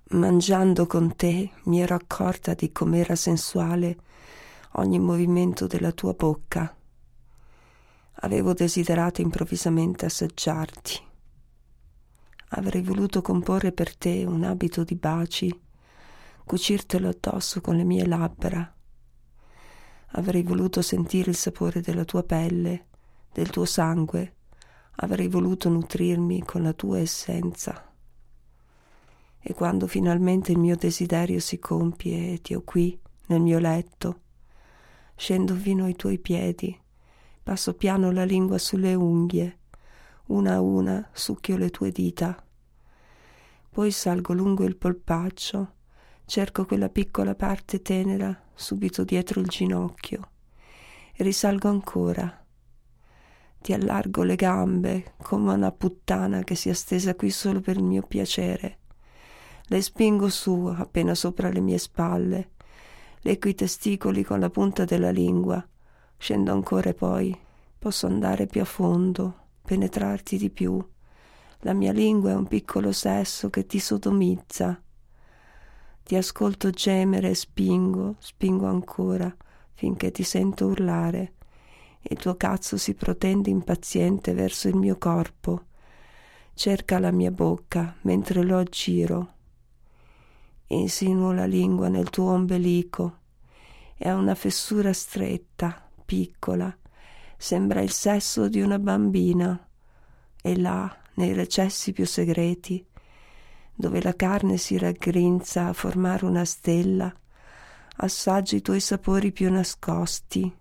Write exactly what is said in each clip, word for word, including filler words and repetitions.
Mangiando con te mi ero accorta di com'era sensuale ogni movimento della tua bocca. Avevo desiderato improvvisamente assaggiarti. Avrei voluto comporre per te un abito di baci, cucirtelo addosso con le mie labbra. Avrei voluto sentire il sapore della tua pelle, del tuo sangue. Avrei voluto nutrirmi con la tua essenza. E quando finalmente il mio desiderio si compie e ti ho qui, nel mio letto, scendo fino ai tuoi piedi, passo piano la lingua sulle unghie, una a una succhio le tue dita. Poi salgo lungo il polpaccio, cerco quella piccola parte tenera subito dietro il ginocchio e risalgo ancora. Ti allargo le gambe come una puttana che si è stesa qui solo per il mio piacere. Le spingo su appena sopra le mie spalle, lecco i testicoli con la punta della lingua, scendo ancora e poi posso andare più a fondo, penetrarti di più. La mia lingua è un piccolo sesso che ti sodomizza. Ti ascolto gemere e spingo, spingo ancora, finché ti sento urlare. Il tuo cazzo si protende impaziente verso il mio corpo. Cerca la mia bocca mentre lo aggiro. Insinuo la lingua nel tuo ombelico e ha una fessura stretta, piccola, sembra il sesso di una bambina, e là, nei recessi più segreti, dove la carne si raggrinza a formare una stella, assaggi i tuoi sapori più nascosti.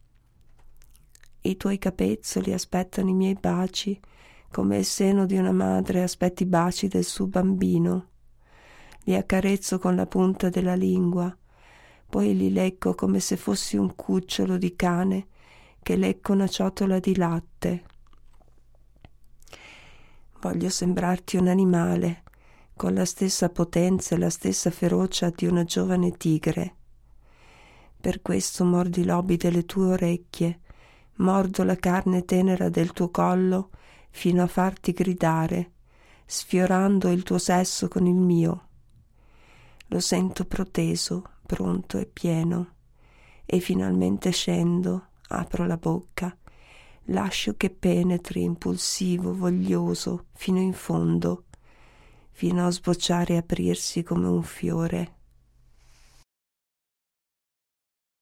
I tuoi capezzoli aspettano i miei baci, come il seno di una madre aspetta i baci del suo bambino. Li accarezzo con la punta della lingua, poi li lecco come se fossi un cucciolo di cane che lecca una ciotola di latte. Voglio sembrarti un animale, con la stessa potenza e la stessa ferocia di una giovane tigre. Per questo mordo i lobi delle tue orecchie, mordo la carne tenera del tuo collo fino a farti gridare, sfiorando il tuo sesso con il mio. Lo sento proteso, pronto e pieno, e finalmente scendo, apro la bocca, lascio che penetri impulsivo, voglioso, fino in fondo, fino a sbocciare e aprirsi come un fiore.